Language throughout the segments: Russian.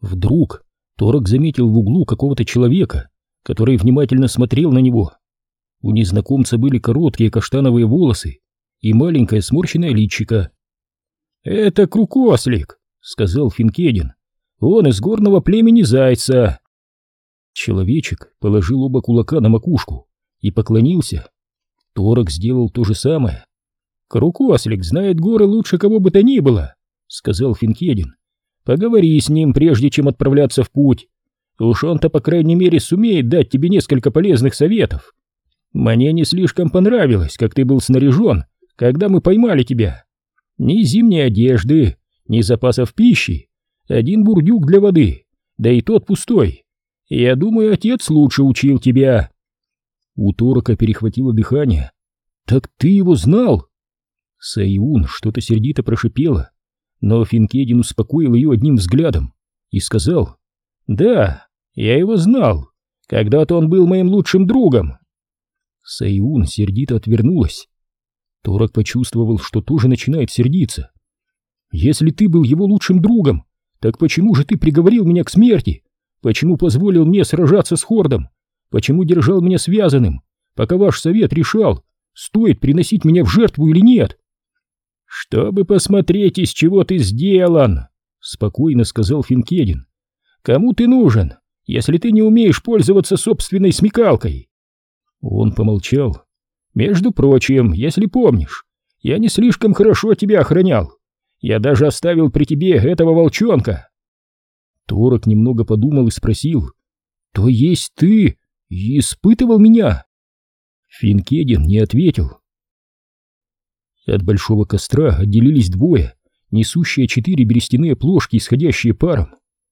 Вдруг Торок заметил в углу какого-то человека, который внимательно смотрел на него. У незнакомца были короткие каштановые волосы и маленькое сморщенное личико. «Это Крукослик», — сказал Финкедин. «Он из горного племени Зайца». Человечек положил оба кулака на макушку и поклонился. Торок сделал то же самое. «Крукослик знает горы лучше кого бы то ни было», — сказал Финкедин. «Поговори с ним, прежде чем отправляться в путь. Уж он-то, по крайней мере, сумеет дать тебе несколько полезных советов. Мне не слишком понравилось, как ты был снаряжен, когда мы поймали тебя. Ни зимней одежды, ни запасов пищи, один бурдюк для воды, да и тот пустой. Я думаю, отец лучше учил тебя». У Торока перехватило дыхание. «Так ты его знал?» Сайун что-то сердито прошипела, но Финкедин успокоил ее одним взглядом и сказал: «Да, я его знал. Когда-то он был моим лучшим другом». Сайун сердито отвернулась. Торок почувствовал, что тоже начинает сердиться. «Если ты был его лучшим другом, так почему же ты приговорил меня к смерти? Почему позволил мне сражаться с Хордом? Почему держал меня связанным, пока ваш совет решал, стоит приносить меня в жертву или нет?» «Чтобы посмотреть, из чего ты сделан», — спокойно сказал Финкедин. «Кому ты нужен, если ты не умеешь пользоваться собственной смекалкой?» Он помолчал. «Между прочим, если помнишь, я не слишком хорошо тебя охранял. Я даже оставил при тебе этого волчонка». Торок немного подумал и спросил: «То есть ты испытывал меня?» Финкедин не ответил. От большого костра отделились двое, несущие 4 берестяные плошки, исходящие паром.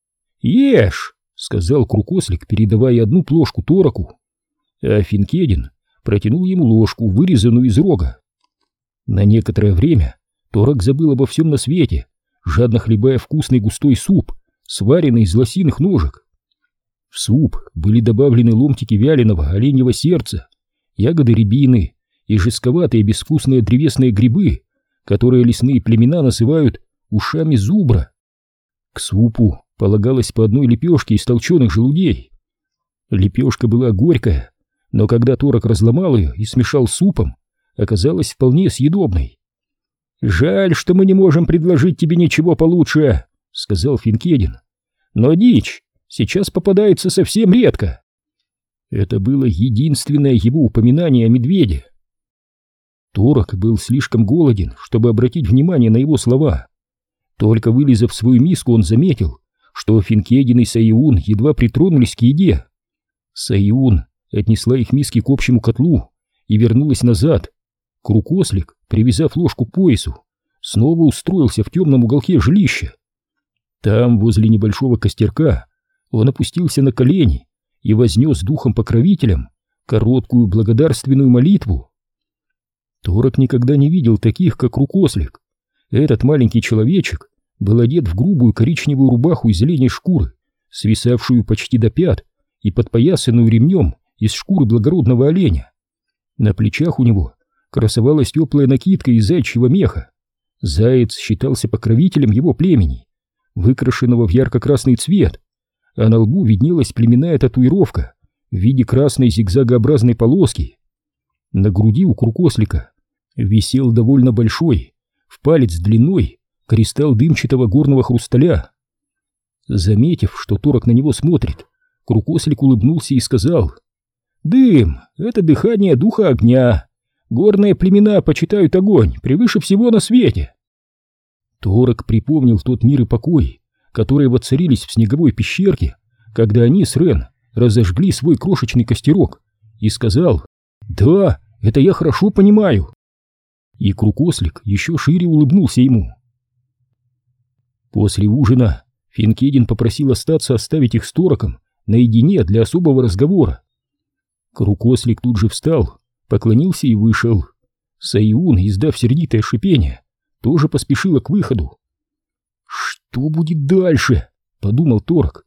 «Ешь!» — сказал Крукослик, передавая одну плошку Тороку. А Финкедин протянул ему ложку, вырезанную из рога. На некоторое время Торок забыл обо всем на свете, жадно хлебая вкусный густой суп, сваренный из лосиных ножек. В суп были добавлены ломтики вяленого оленьего сердца, ягоды рябины и жестковатые безвкусные древесные грибы, которые лесные племена называют ушами зубра. К супу полагалось по одной лепешке из толченых желудей. Лепешка была горькая, но когда Торок разломал ее и смешал с супом, оказалась вполне съедобной. «Жаль, что мы не можем предложить тебе ничего получше», — сказал Финкедин. «Но дичь сейчас попадается совсем редко». Это было единственное его упоминание о медведе. Торок был слишком голоден, чтобы обратить внимание на его слова. Только вылизав свою миску, он заметил, что Финкедин и Сайун едва притронулись к еде. Сайун отнесла их миски к общему котлу и вернулась назад. Крукослик, привязав ложку к поясу, снова устроился в темном уголке жилища. Там, возле небольшого костерка, он опустился на колени и вознес духом-покровителем короткую благодарственную молитву. Торок никогда не видел таких, как Крукослик. Этот маленький человечек был одет в грубую коричневую рубаху из оленей шкуры, свисавшую почти до пят и подпоясанную ремнем из шкуры благородного оленя. На плечах у него красовалась теплая накидка из зайчьего меха. Заяц считался покровителем его племени, выкрашенного в ярко-красный цвет, а на лбу виднелась племенная татуировка в виде красной зигзагообразной полоски. На груди у Крукослика висел довольно большой, в палец длиной, кристалл дымчатого горного хрусталя. Заметив, что Торок на него смотрит, Крукослик улыбнулся и сказал: «Дым — это дыхание духа огня. Горные племена почитают огонь превыше всего на свете». Торок припомнил тот мир и покой, которые воцарились в снеговой пещерке, когда они с Рен разожгли свой крошечный костерок, и сказал: «Да, это я хорошо понимаю». И Крукослик еще шире улыбнулся ему. После ужина Финкедин попросил остаться, оставить их с Тороком наедине для особого разговора. Крукослик тут же встал, поклонился и вышел. Сайун, издав сердитое шипение, тоже поспешила к выходу. «Что будет дальше?» — подумал Торок.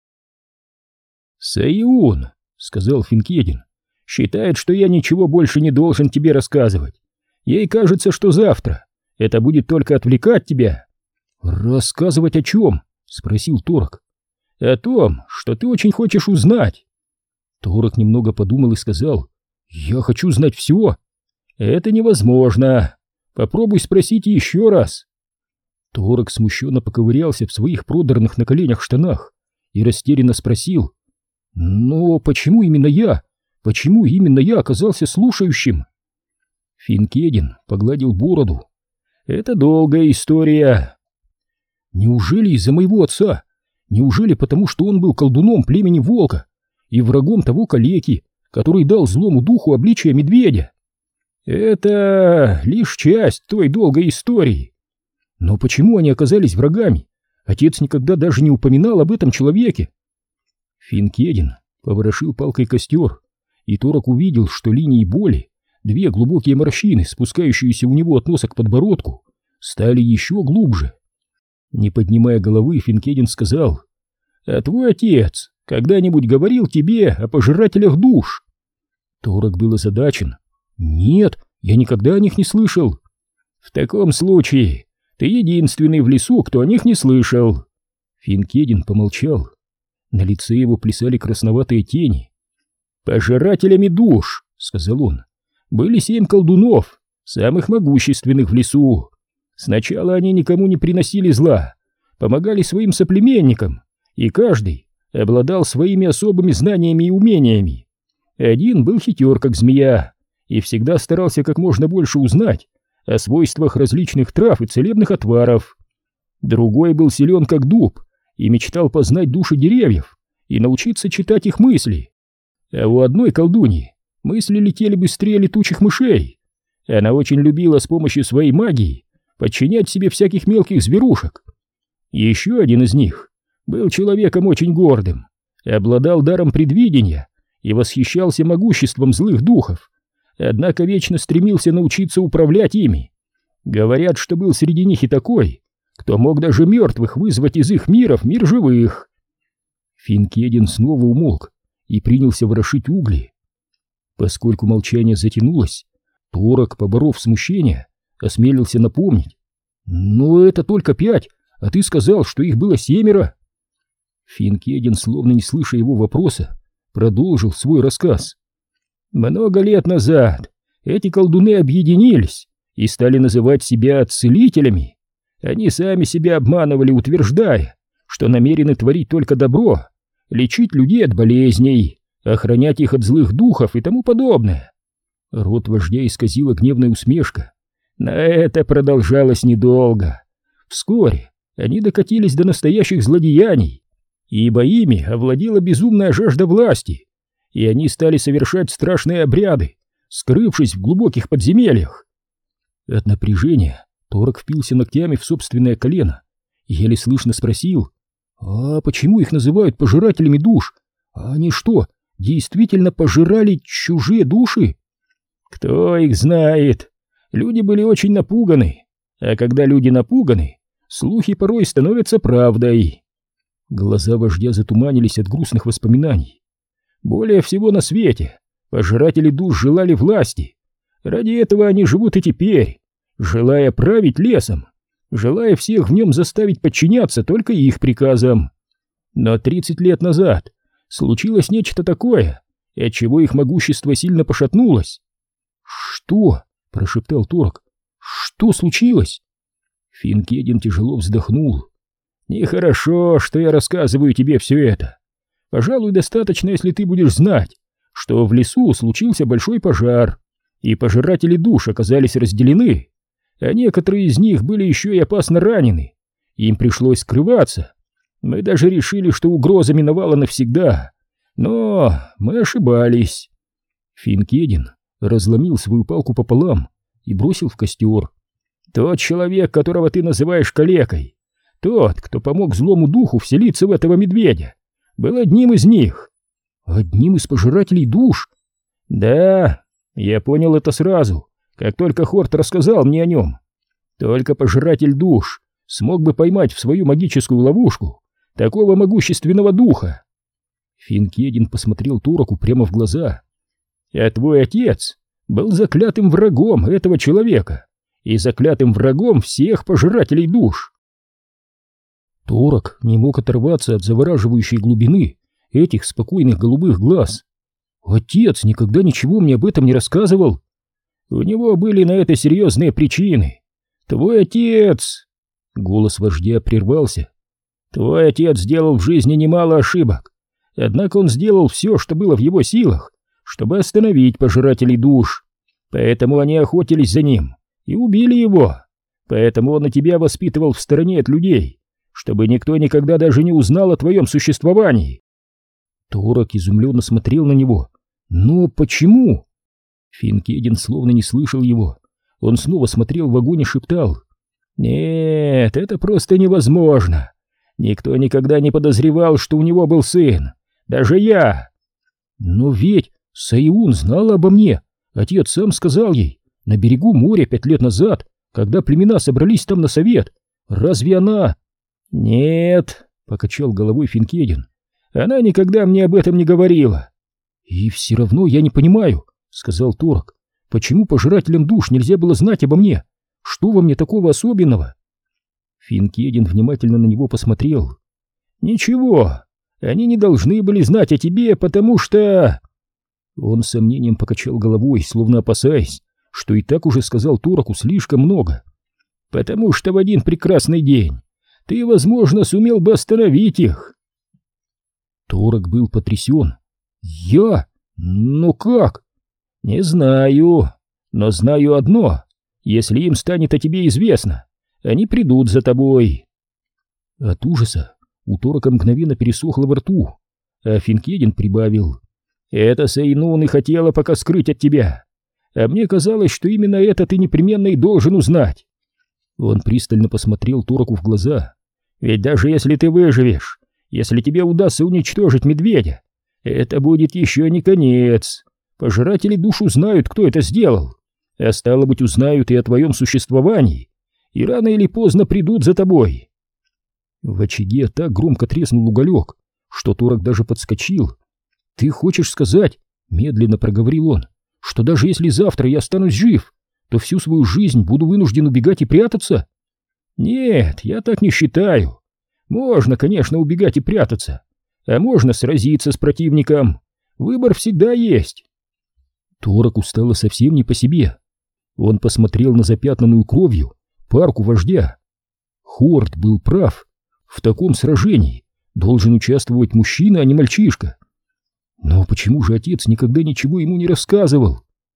«Сайун», — сказал Финкедин, — «считает, что я ничего больше не должен тебе рассказывать. Ей кажется, что завтра это будет только отвлекать тебя». «Рассказывать о чем?» — спросил Торок. о том, что ты очень хочешь узнать. Торок немного подумал и сказал: «Я хочу знать все». «Это невозможно. Попробуй спросить еще раз». Торок смущенно поковырялся в своих продранных на коленях штанах и растерянно спросил: «Но почему именно я? Почему именно я оказался слушающим?» Финкедин погладил бороду. «Это долгая история». «Неужели из-за моего отца? Неужели потому, что он был колдуном племени Волка и врагом того калеки, который дал злому духу обличие медведя?» «Это лишь часть той долгой истории. Но почему они оказались врагами? Отец никогда даже не упоминал об этом человеке». Финкедин поворошил палкой костер, и Торок увидел, что линии боли, две глубокие морщины, спускающиеся у него от носа к подбородку, стали еще глубже. Не поднимая головы, Финкедин сказал: «А твой отец когда-нибудь говорил тебе о пожирателях душ?» Торок был озадачен. «Нет, я никогда о них не слышал». «В таком случае ты единственный в лесу, кто о них не слышал». Финкедин помолчал. На лице его плясали красноватые тени. «Пожирателями душ, — сказал он, — были 7 колдунов, самых могущественных в лесу. Сначала они никому не приносили зла, помогали своим соплеменникам, и каждый обладал своими особыми знаниями и умениями. Один был хитер, как змея, и всегда старался как можно больше узнать о свойствах различных трав и целебных отваров. Другой был силен, как дуб, и мечтал познать души деревьев и научиться читать их мысли. А у одной колдуньи мысли летели быстрее летучих мышей. Она очень любила с помощью своей магии подчинять себе всяких мелких зверушек. Еще один из них был человеком очень гордым, обладал даром предвидения и восхищался могуществом злых духов, однако вечно стремился научиться управлять ими. Говорят, что был среди них и такой, кто мог даже мертвых вызвать из их миров в мир живых. Финкедин снова умолк и принялся ворошить угли. Поскольку молчание затянулось, Торок, поборов смущение, осмелился напомнить: «Но это только 5, а ты сказал, что их было 7». Финкедин, словно не слыша его вопроса, продолжил свой рассказ. «Много лет назад эти колдуны объединились и стали называть себя целителями. Они сами себя обманывали, утверждая, что намерены творить только добро, лечить людей от болезней, охранять их от злых духов и тому подобное». Рот вождя исказила гневная усмешка. Но это продолжалось недолго. Вскоре они докатились до настоящих злодеяний, ибо ими овладела безумная жажда власти, и они стали совершать страшные обряды, скрывшись в глубоких подземельях. От напряжения Торок впился ногтями в собственное колено и еле слышно спросил: «А почему их называют пожирателями душ? Они что, действительно пожирали чужие души?» «Кто их знает? Люди были очень напуганы, а когда люди напуганы, слухи порой становятся правдой». Глаза вождя затуманились от грустных воспоминаний. «Более всего на свете пожиратели душ желали власти. Ради этого они живут и теперь, желая править лесом, желая всех в нем заставить подчиняться только их приказам. Но 30 лет назад случилось нечто такое, отчего их могущество сильно пошатнулось». «Что?» — прошептал Торок. «Что случилось?» Финкедин тяжело вздохнул. «Нехорошо, что я рассказываю тебе все это. Пожалуй, достаточно, если ты будешь знать, что в лесу случился большой пожар, и пожиратели душ оказались разделены, а некоторые из них были еще и опасно ранены. Им пришлось скрываться. Мы даже решили, что угроза миновала навсегда, но мы ошибались». Финкедин разломил свою палку пополам и бросил в костер. «Тот человек, которого ты называешь калекой, тот, кто помог злому духу вселиться в этого медведя, был одним из них». «Одним из пожирателей душ?» «Да, я понял это сразу, как только Хорт рассказал мне о нем. Только пожиратель душ смог бы поймать в свою магическую ловушку такого могущественного духа». Финкедин посмотрел Тороку прямо в глаза. «А твой отец был заклятым врагом этого человека и заклятым врагом всех пожирателей душ». Торок не мог оторваться от завораживающей глубины этих спокойных голубых глаз. Отец никогда ничего мне об этом не рассказывал. У него были на это серьезные причины. Твой отец... Голос вождя прервался. Твой отец сделал в жизни немало ошибок. Однако он сделал все, что было в его силах, чтобы остановить пожирателей душ. Поэтому они охотились за ним и убили его. Поэтому он и тебя воспитывал в стороне от людей, чтобы никто никогда даже не узнал о твоем существовании. Торок изумленно смотрел на него. Но почему? Финкедин словно не слышал его. Он снова смотрел в огонь и шептал. Нет, это просто невозможно. Никто никогда не подозревал, что у него был сын. Даже я. Но ведь Саюн знала обо мне. Отец сам сказал ей. На берегу моря 5 лет назад, когда племена собрались там на совет. Разве она... Нет, покачал головой Финкедин. Она никогда мне об этом не говорила. И все равно я не понимаю, сказал Торок. Почему пожирателям душ нельзя было знать обо мне? Что во мне такого особенного? Финкедин внимательно на него посмотрел. Ничего, они не должны были знать о тебе, потому что... Он с сомнением покачал головой, словно опасаясь, что и так уже сказал Тороку слишком много. Потому что в один прекрасный день ты, возможно, сумел бы остановить их. Торок был потрясен. Я? Но как? Не знаю, но знаю одно. Если им станет о тебе известно, они придут за тобой. От ужаса у Торока мгновенно пересохло во рту, а Финкедин прибавил. Это Сейнун и хотела пока скрыть от тебя, а мне казалось, что именно это ты непременно и должен узнать. Он пристально посмотрел Тороку в глаза. Ведь даже если ты выживешь, если тебе удастся уничтожить медведя, это будет еще не конец. Пожиратели душ узнают, кто это сделал, а стало быть, узнают и о твоем существовании, и рано или поздно придут за тобой. В очаге так громко треснул уголек, что Торок даже подскочил. Ты хочешь сказать, медленно проговорил он, что даже если завтра я останусь жив, то всю свою жизнь буду вынужден убегать и прятаться? Нет, я так не считаю. Можно, конечно, убегать и прятаться, а можно сразиться с противником. Выбор всегда есть. Тороку стало совсем не по себе. Он посмотрел на запятнанную кровью парку вождя. Хорд был прав. В таком сражении должен участвовать мужчина, а не мальчишка. Но почему же отец никогда ничего ему не рассказывал?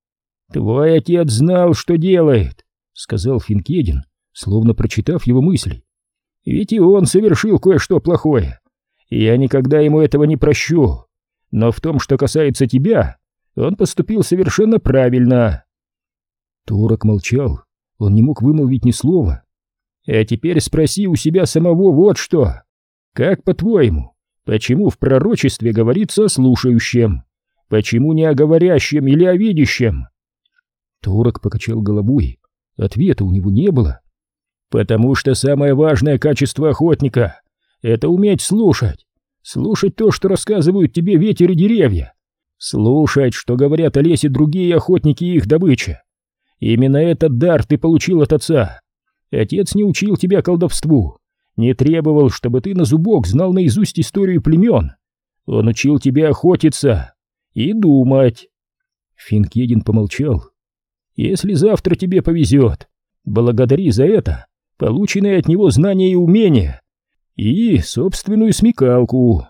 «Твой отец знал, что делает», — сказал Финкедин, словно прочитав его мысли. «Ведь и он совершил кое-что плохое, и я никогда ему этого не прощу. Но в том, что касается тебя, он поступил совершенно правильно». Торок молчал, он не мог вымолвить ни слова. «А теперь спроси у себя самого вот что. Как, по-твоему, почему в пророчестве говорится о слушающем? Почему не о говорящем или о видящем?» Торок покачал головой. Ответа у него не было. «Потому что самое важное качество охотника — это уметь слушать. Слушать то, что рассказывают тебе ветер и деревья. Слушать, что говорят о лесе другие охотники и их добыча. Именно этот дар ты получил от отца. Отец не учил тебя колдовству, не требовал, чтобы ты на зубок знал наизусть историю племен. Он учил тебя охотиться и думать». Финкедин помолчал. «Если завтра тебе повезет, благодари за это полученные от него знания и умения и собственную смекалку».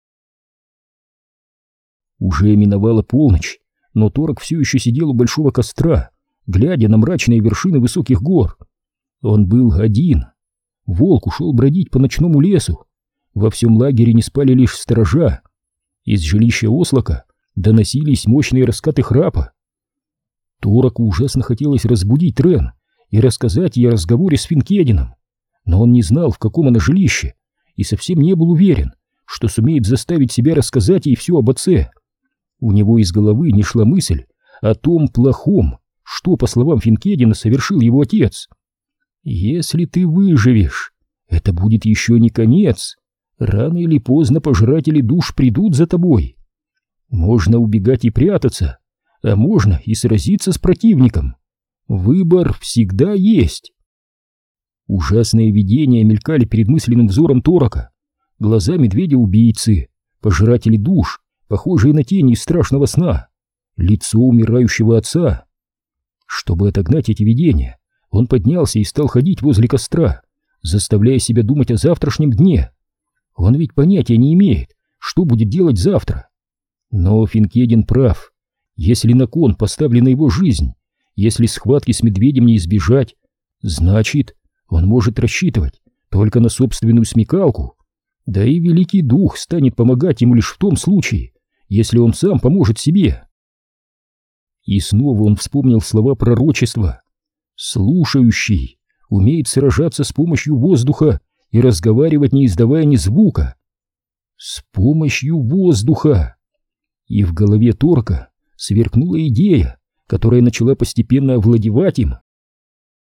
Уже миновала полночь, но Торок все еще сидел у большого костра, глядя на мрачные вершины высоких гор. Он был один. Волк ушел бродить по ночному лесу. Во всем лагере не спали лишь сторожа. Из жилища ослака доносились мощные раскаты храпа. Тороку ужасно хотелось разбудить Рен и рассказать ей о разговоре с Финкедином, но он не знал, в каком она жилище, и совсем не был уверен, что сумеет заставить себя рассказать ей все об отце. У него из головы не шла мысль о том плохом, что, по словам Финкедина, совершил его отец. «Если ты выживешь, это будет еще не конец. Рано или поздно пожиратели душ придут за тобой. Можно убегать и прятаться, а можно и сразиться с противником. Выбор всегда есть». Ужасные видения мелькали перед мысленным взором Торока. Глаза медведя-убийцы, пожиратели душ, похожие на тени из страшного сна, лицо умирающего отца. Чтобы отогнать эти видения, он поднялся и стал ходить возле костра, заставляя себя думать о завтрашнем дне. Он ведь понятия не имеет, что будет делать завтра. Но Финкедин прав. Если на кон поставлена его жизнь, если схватки с медведем не избежать, значит, он может рассчитывать только на собственную смекалку. Да и Великий Дух станет помогать ему лишь в том случае, если он сам поможет себе. И снова он вспомнил слова пророчества. «Слушающий умеет сражаться с помощью воздуха и разговаривать, не издавая ни звука». С помощью воздуха! И в голове Торка сверкнула идея, которая начала постепенно овладевать им.